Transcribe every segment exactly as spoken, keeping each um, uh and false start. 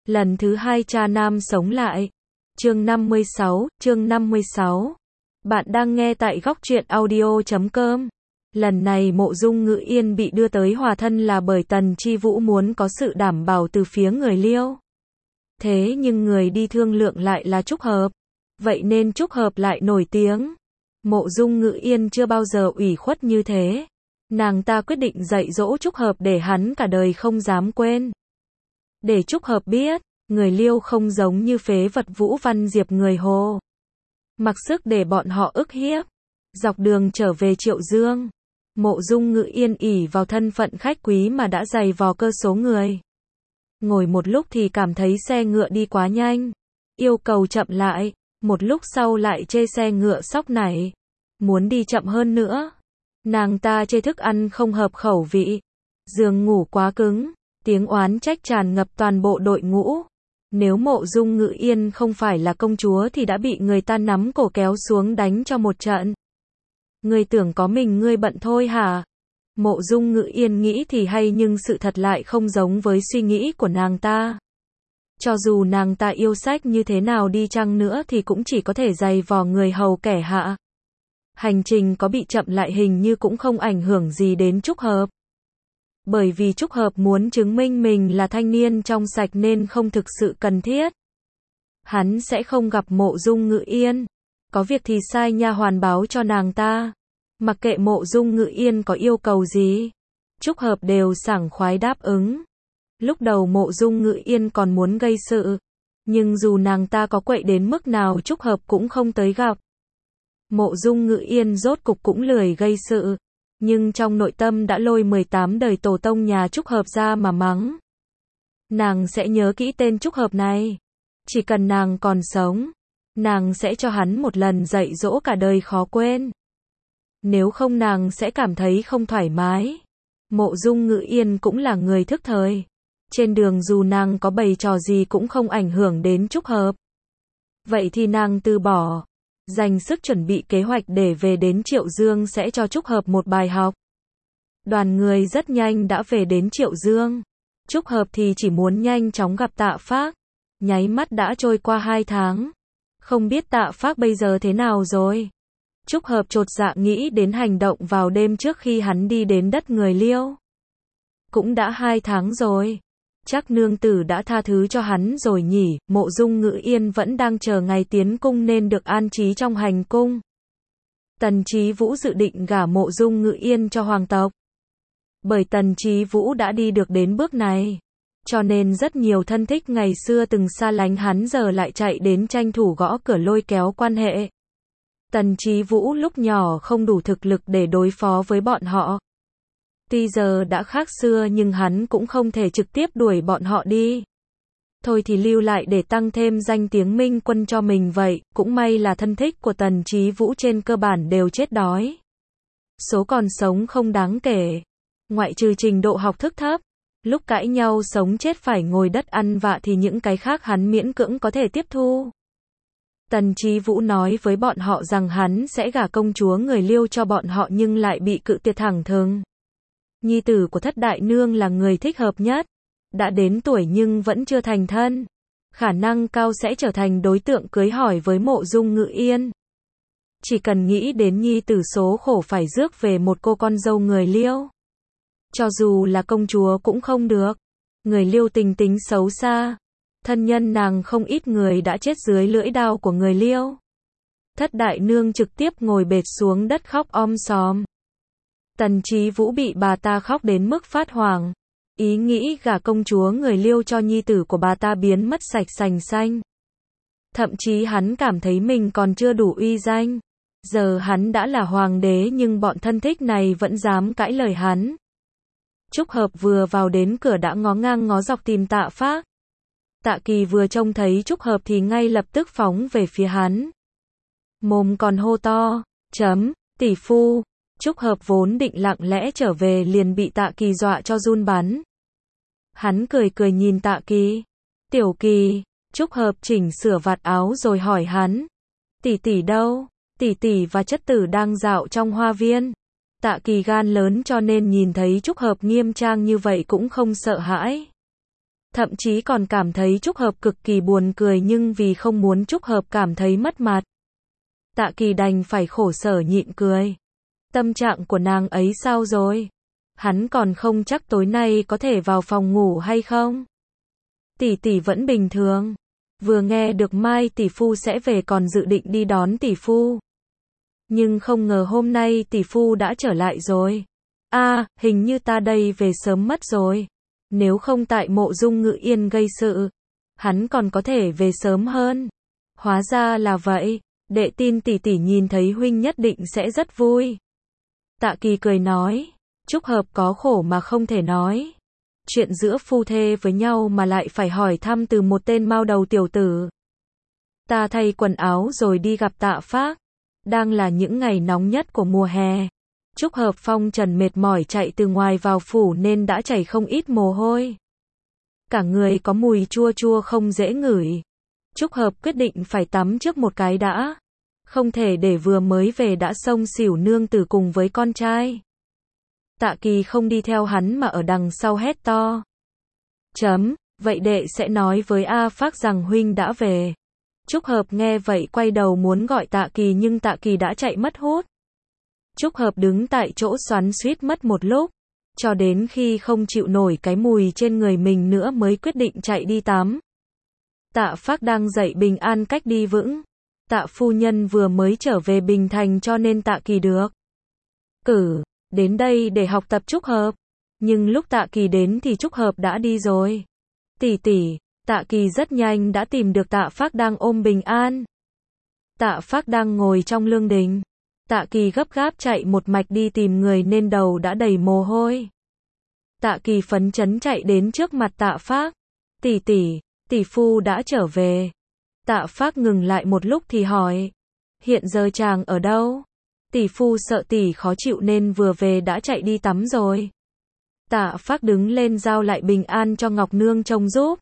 Lần thứ hai cha nam sống lại. Chương năm mươi sáu, chương năm mươi sáu. Bạn đang nghe tại góc truyện audio chấm com. Lần này Mộ Dung Ngữ Yên bị đưa tới hòa thân là bởi Tần Chi Vũ muốn có sự đảm bảo từ phía người Liêu. Thế nhưng người đi thương lượng lại là Trúc Hợp. Vậy nên Trúc Hợp lại nổi tiếng. Mộ Dung Ngữ Yên chưa bao giờ ủy khuất như thế. Nàng ta quyết định dạy dỗ Trúc Hợp để hắn cả đời không dám quên. Để Trúc Hợp biết, người Liêu không giống như phế vật Vũ Văn Diệp người Hồ. Mặc sức để bọn họ ức hiếp. Dọc đường trở về Triệu Dương, Mộ Dung Ngữ Yên ỷ vào thân phận khách quý mà đã dày vò cơ số người. Ngồi một lúc thì cảm thấy xe ngựa đi quá nhanh, yêu cầu chậm lại, một lúc sau lại chê xe ngựa sóc nảy, muốn đi chậm hơn nữa. Nàng ta chê thức ăn không hợp khẩu vị, giường ngủ quá cứng, tiếng oán trách tràn ngập toàn bộ đội ngũ. Nếu Mộ Dung Ngữ Yên không phải là công chúa thì đã bị người ta nắm cổ kéo xuống đánh cho một trận. Ngươi tưởng có mình ngươi bận thôi hả? Mộ Dung Ngữ Yên nghĩ thì hay nhưng sự thật lại không giống với suy nghĩ của nàng ta. Cho dù nàng ta yêu sách như thế nào đi chăng nữa thì cũng chỉ có thể giày vò người hầu kẻ hạ. Hành trình có bị chậm lại hình như cũng không ảnh hưởng gì đến Trúc Hợp. Bởi vì Trúc Hợp muốn chứng minh mình là thanh niên trong sạch nên không thực sự cần thiết. Hắn sẽ không gặp Mộ Dung Ngữ Yên. Có việc thì sai nha hoàn báo cho nàng ta. Mặc kệ Mộ Dung Ngữ Yên có yêu cầu gì, Trúc Hợp đều sảng khoái đáp ứng. Lúc đầu Mộ Dung Ngữ Yên còn muốn gây sự, nhưng dù nàng ta có quậy đến mức nào Trúc Hợp cũng không tới gặp. Mộ Dung Ngữ Yên rốt cục cũng lười gây sự, nhưng trong nội tâm đã lôi mười tám đời tổ tông nhà Trúc Hợp ra mà mắng. Nàng sẽ nhớ kỹ tên Trúc Hợp này. Chỉ cần nàng còn sống, nàng sẽ cho hắn một lần dạy dỗ cả đời khó quên. Nếu không nàng sẽ cảm thấy không thoải mái. Mộ Dung Ngữ Yên cũng là người thức thời. Trên đường dù nàng có bày trò gì cũng không ảnh hưởng đến Trúc Hợp. Vậy thì nàng từ bỏ. Dành sức chuẩn bị kế hoạch để về đến Triệu Dương sẽ cho Trúc Hợp một bài học. Đoàn người rất nhanh đã về đến Triệu Dương. Trúc Hợp thì chỉ muốn nhanh chóng gặp Tạ Phác. Nháy mắt đã trôi qua hai tháng. Không biết Tạ Phác bây giờ thế nào rồi. Trúc Hợp chột dạ nghĩ đến hành động vào đêm trước khi hắn đi đến đất người Liêu. Cũng đã hai tháng rồi. Chắc nương tử đã tha thứ cho hắn rồi nhỉ. Mộ Dung Ngữ Yên vẫn đang chờ ngày tiến cung nên được an trí trong hành cung. Tần Chí Vũ dự định gả Mộ Dung Ngữ Yên cho hoàng tộc. Bởi Tần Chí Vũ đã đi được đến bước này, cho nên rất nhiều thân thích ngày xưa từng xa lánh hắn giờ lại chạy đến tranh thủ gõ cửa lôi kéo quan hệ. Tần Chí Vũ lúc nhỏ không đủ thực lực để đối phó với bọn họ. Tuy giờ đã khác xưa nhưng hắn cũng không thể trực tiếp đuổi bọn họ đi. Thôi thì lưu lại để tăng thêm danh tiếng minh quân cho mình vậy. Cũng may là thân thích của Tần Chí Vũ trên cơ bản đều chết đói. Số còn sống không đáng kể. Ngoại trừ trình độ học thức thấp, lúc cãi nhau sống chết phải ngồi đất ăn vạ thì những cái khác hắn miễn cưỡng có thể tiếp thu. Tần Chí Vũ nói với bọn họ rằng hắn sẽ gả công chúa người Liêu cho bọn họ nhưng lại bị cự tuyệt thẳng thừng. Nhi tử của thất đại nương là người thích hợp nhất. Đã đến tuổi nhưng vẫn chưa thành thân. Khả năng cao sẽ trở thành đối tượng cưới hỏi với Mộ Dung Ngữ Yên. Chỉ cần nghĩ đến nhi tử số khổ phải rước về một cô con dâu người Liêu. Cho dù là công chúa cũng không được. Người Liêu tình tính xấu xa. Thân nhân nàng không ít người đã chết dưới lưỡi đao của người Liêu. Thất đại nương trực tiếp ngồi bệt xuống đất khóc om sòm. Tần Chí Vũ bị bà ta khóc đến mức phát hoảng. Ý nghĩ gả công chúa người Liêu cho nhi tử của bà ta biến mất sạch sành xanh. Thậm chí hắn cảm thấy mình còn chưa đủ uy danh. Giờ hắn đã là hoàng đế nhưng bọn thân thích này vẫn dám cãi lời hắn. Trúc Hợp vừa vào đến cửa đã ngó ngang ngó dọc tìm Tạ Phác. Tạ Kỳ vừa trông thấy Trúc Hợp thì ngay lập tức phóng về phía hắn. Mồm còn hô to, chấm, tỷ phu. Trúc Hợp vốn định lặng lẽ trở về liền bị Tạ Kỳ dọa cho run bắn. Hắn cười cười nhìn Tạ Kỳ. Tiểu Kỳ. Trúc Hợp chỉnh sửa vạt áo rồi hỏi hắn. Tỷ tỷ đâu? Tỷ tỷ và chất tử đang dạo trong hoa viên. Tạ Kỳ gan lớn cho nên nhìn thấy Trúc Hợp nghiêm trang như vậy cũng không sợ hãi. Thậm chí còn cảm thấy Trúc Hợp cực kỳ buồn cười nhưng vì không muốn Trúc Hợp cảm thấy mất mặt. Tạ Kỳ đành phải khổ sở nhịn cười. Tâm trạng của nàng ấy sao rồi? Hắn còn không chắc tối nay có thể vào phòng ngủ hay không? Tỷ tỷ vẫn bình thường. Vừa nghe được mai tỷ phu sẽ về còn dự định đi đón tỷ phu. Nhưng không ngờ hôm nay tỷ phu đã trở lại rồi. A, à, hình như ta đây về sớm mất rồi. Nếu không tại Mộ Dung Ngự Yên gây sự, hắn còn có thể về sớm hơn. Hóa ra là vậy, đệ tin tỷ tỷ nhìn thấy huynh nhất định sẽ rất vui. Tạ Kỳ cười nói, Trúc Hợp có khổ mà không thể nói. Chuyện giữa phu thê với nhau mà lại phải hỏi thăm từ một tên mao đầu tiểu tử. Ta thay quần áo rồi đi gặp Tạ Phác. Đang là những ngày nóng nhất của mùa hè. Trúc Hợp phong trần mệt mỏi chạy từ ngoài vào phủ nên đã chảy không ít mồ hôi. Cả người có mùi chua chua không dễ ngửi. Trúc Hợp quyết định phải tắm trước một cái đã. Không thể để vừa mới về đã xông xỉu nương tử cùng với con trai. Tạ Kỳ không đi theo hắn mà ở đằng sau hét to. Chấm, vậy đệ sẽ nói với A Phác rằng huynh đã về. Trúc Hợp nghe vậy quay đầu muốn gọi Tạ Kỳ nhưng Tạ Kỳ đã chạy mất hút. Trúc Hợp đứng tại chỗ xoắn xuýt mất một lúc, cho đến khi không chịu nổi cái mùi trên người mình nữa mới quyết định chạy đi tắm. Tạ Phác đang dậy bình an cách đi vững. Tạ phu nhân vừa mới trở về Bình Thành cho nên Tạ Kỳ được cử đến đây để học tập Trúc Hợp. Nhưng lúc Tạ Kỳ đến thì Trúc Hợp đã đi rồi. Tỷ tỷ, Tạ Kỳ rất nhanh đã tìm được Tạ Phác đang ôm Bình An. Tạ Phác đang ngồi trong lương đình. Tạ Kỳ gấp gáp chạy một mạch đi tìm người nên đầu đã đầy mồ hôi. Tạ Kỳ phấn chấn chạy đến trước mặt Tạ Phác. Tỷ tỷ, tỷ phu đã trở về. Tạ Phác ngừng lại một lúc thì hỏi. Hiện giờ chàng ở đâu? Tỷ phu sợ tỷ khó chịu nên vừa về đã chạy đi tắm rồi. Tạ Phác đứng lên giao lại Bình An cho Ngọc Nương trông giúp.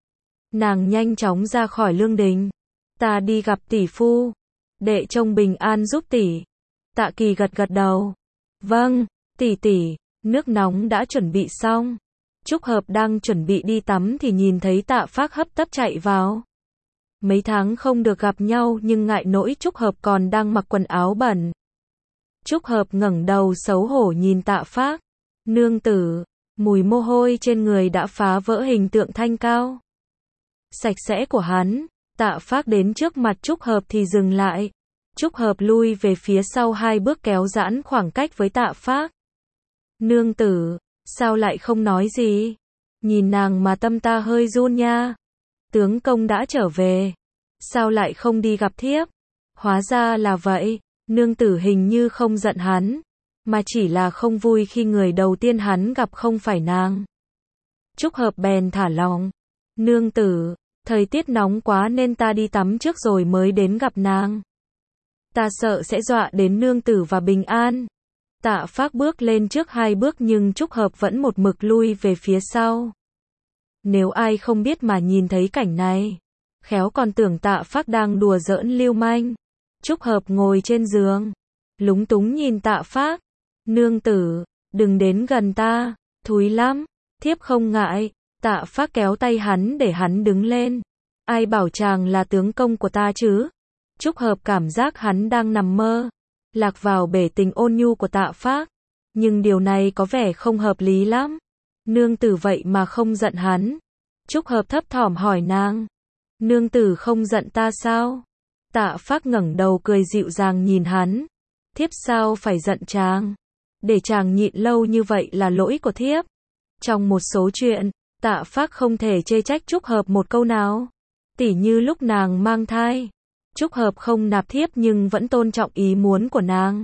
Nàng nhanh chóng ra khỏi lương đình. Ta đi gặp tỷ phu. Đệ trông Bình An giúp tỷ. Tạ Kỳ gật gật đầu. Vâng, tỷ tỷ, nước nóng đã chuẩn bị xong. Trúc Hợp đang chuẩn bị đi tắm thì nhìn thấy Tạ Phác hấp tấp chạy vào. Mấy tháng không được gặp nhau nhưng ngại nỗi Trúc Hợp còn đang mặc quần áo bẩn. Trúc Hợp ngẩng đầu xấu hổ nhìn Tạ Phác. Nương tử, mùi mồ hôi trên người đã phá vỡ hình tượng thanh cao sạch sẽ của hắn. Tạ Phác đến trước mặt Trúc Hợp thì dừng lại. Trúc Hợp lui về phía sau hai bước kéo giãn khoảng cách với Tạ Phác. Nương tử, sao lại không nói gì? Nhìn nàng mà tâm ta hơi run nha. Tướng công đã trở về. Sao lại không đi gặp thiếp? Hóa ra là vậy. Nương tử hình như không giận hắn, mà chỉ là không vui khi người đầu tiên hắn gặp không phải nàng. Trúc Hợp bèn thả lòng. Nương tử, thời tiết nóng quá nên ta đi tắm trước rồi mới đến gặp nàng. Ta sợ sẽ dọa đến nương tử và Bình An. Tạ Phác bước lên trước hai bước nhưng Trúc Hợp vẫn một mực lui về phía sau. Nếu ai không biết mà nhìn thấy cảnh này, khéo còn tưởng Tạ Phác đang đùa giỡn lưu manh. Trúc Hợp ngồi trên giường, lúng túng nhìn Tạ Phác. Nương tử, đừng đến gần ta, thúi lắm. Thiếp không ngại. Tạ Phác kéo tay hắn để hắn đứng lên. Ai bảo chàng là tướng công của ta chứ? Trúc Hợp cảm giác hắn đang nằm mơ, lạc vào bể tình ôn nhu của Tạ Phác. Nhưng điều này có vẻ không hợp lý lắm. Nương tử vậy mà không giận hắn. Trúc Hợp thấp thỏm hỏi nàng. Nương tử không giận ta sao? Tạ Phác ngẩng đầu cười dịu dàng nhìn hắn. Thiếp sao phải giận chàng? Để chàng nhịn lâu như vậy là lỗi của thiếp. Trong một số chuyện, Tạ Phác không thể chê trách Trúc Hợp một câu nào. Tỉ như lúc nàng mang thai. Trúc Hợp không nạp thiếp nhưng vẫn tôn trọng ý muốn của nàng.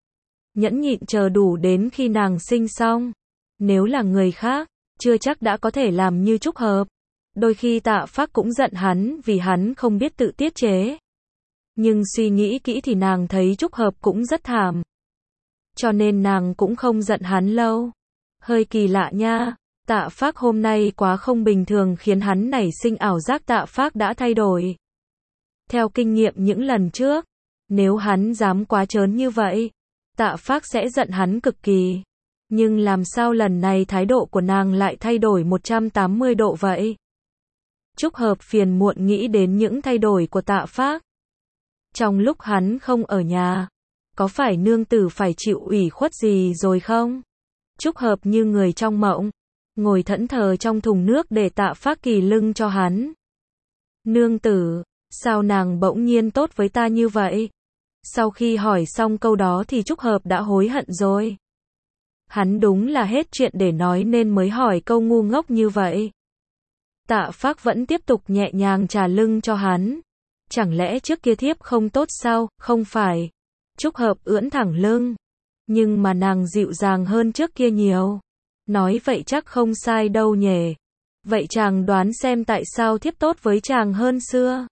Nhẫn nhịn chờ đủ đến khi nàng sinh xong. Nếu là người khác, chưa chắc đã có thể làm như Trúc Hợp. Đôi khi Tạ Phác cũng giận hắn vì hắn không biết tự tiết chế. Nhưng suy nghĩ kỹ thì nàng thấy Trúc Hợp cũng rất thảm. Cho nên nàng cũng không giận hắn lâu. Hơi kỳ lạ nha. Tạ Phác hôm nay quá không bình thường khiến hắn nảy sinh ảo giác Tạ Phác đã thay đổi. Theo kinh nghiệm những lần trước, nếu hắn dám quá trớn như vậy, Tạ Phác sẽ giận hắn cực kỳ. Nhưng làm sao lần này thái độ của nàng lại thay đổi một trăm tám mươi độ vậy? Trúc Hợp phiền muộn nghĩ đến những thay đổi của Tạ Phác. Trong lúc hắn không ở nhà, có phải nương tử phải chịu ủy khuất gì rồi không? Trúc Hợp như người trong mộng, ngồi thẫn thờ trong thùng nước để Tạ Phác kỳ lưng cho hắn. Nương tử, sao nàng bỗng nhiên tốt với ta như vậy? Sau khi hỏi xong câu đó thì Trúc Hợp đã hối hận rồi. Hắn đúng là hết chuyện để nói nên mới hỏi câu ngu ngốc như vậy. Tạ Phác vẫn tiếp tục nhẹ nhàng chà lưng cho hắn. Chẳng lẽ trước kia thiếp không tốt sao? Không phải. Trúc Hợp ưỡn thẳng lưng. Nhưng mà nàng dịu dàng hơn trước kia nhiều. Nói vậy chắc không sai đâu nhỉ. Vậy chàng đoán xem tại sao thiếp tốt với chàng hơn xưa?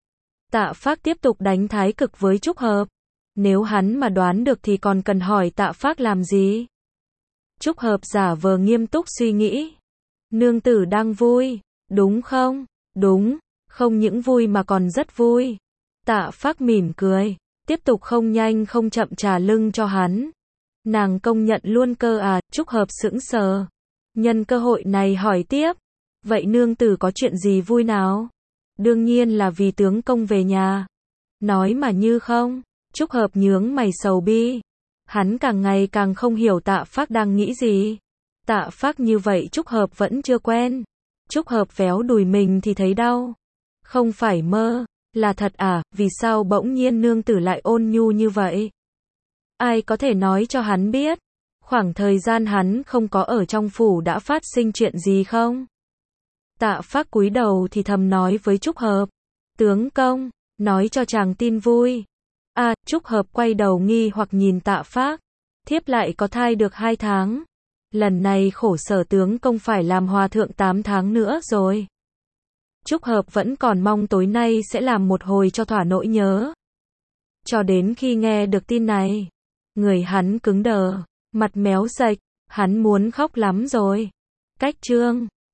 Tạ Phác tiếp tục đánh thái cực với Trúc Hợp. Nếu hắn mà đoán được thì còn cần hỏi Tạ Phác làm gì? Trúc Hợp giả vờ nghiêm túc suy nghĩ. Nương tử đang vui, đúng không? Đúng, không những vui mà còn rất vui. Tạ Phác mỉm cười, tiếp tục không nhanh không chậm trà lưng cho hắn. Nàng công nhận luôn cơ à? Trúc Hợp sững sờ. Nhân cơ hội này hỏi tiếp. Vậy nương tử có chuyện gì vui nào? Đương nhiên là vì tướng công về nhà. Nói mà như không. Trúc Hợp nhướng mày sầu bi. Hắn càng ngày càng không hiểu Tạ Phác đang nghĩ gì. Tạ Phác như vậy Trúc Hợp vẫn chưa quen. Trúc Hợp véo đùi mình thì thấy đau. Không phải mơ, là thật à? Vì sao bỗng nhiên nương tử lại ôn nhu như vậy? Ai có thể nói cho hắn biết? Khoảng thời gian hắn không có ở trong phủ đã phát sinh chuyện gì không? Tạ Phác cúi đầu thì thầm nói với Trúc Hợp. Tướng công, nói cho chàng tin vui. À, Trúc Hợp quay đầu nghi hoặc nhìn Tạ Phác. Thiếp lại có thai được hai tháng. Lần này khổ sở tướng công phải làm hòa thượng tám tháng nữa rồi. Trúc Hợp vẫn còn mong tối nay sẽ làm một hồi cho thỏa nỗi nhớ. Cho đến khi nghe được tin này, người hắn cứng đờ, mặt méo sạch, hắn muốn khóc lắm rồi. Cách chương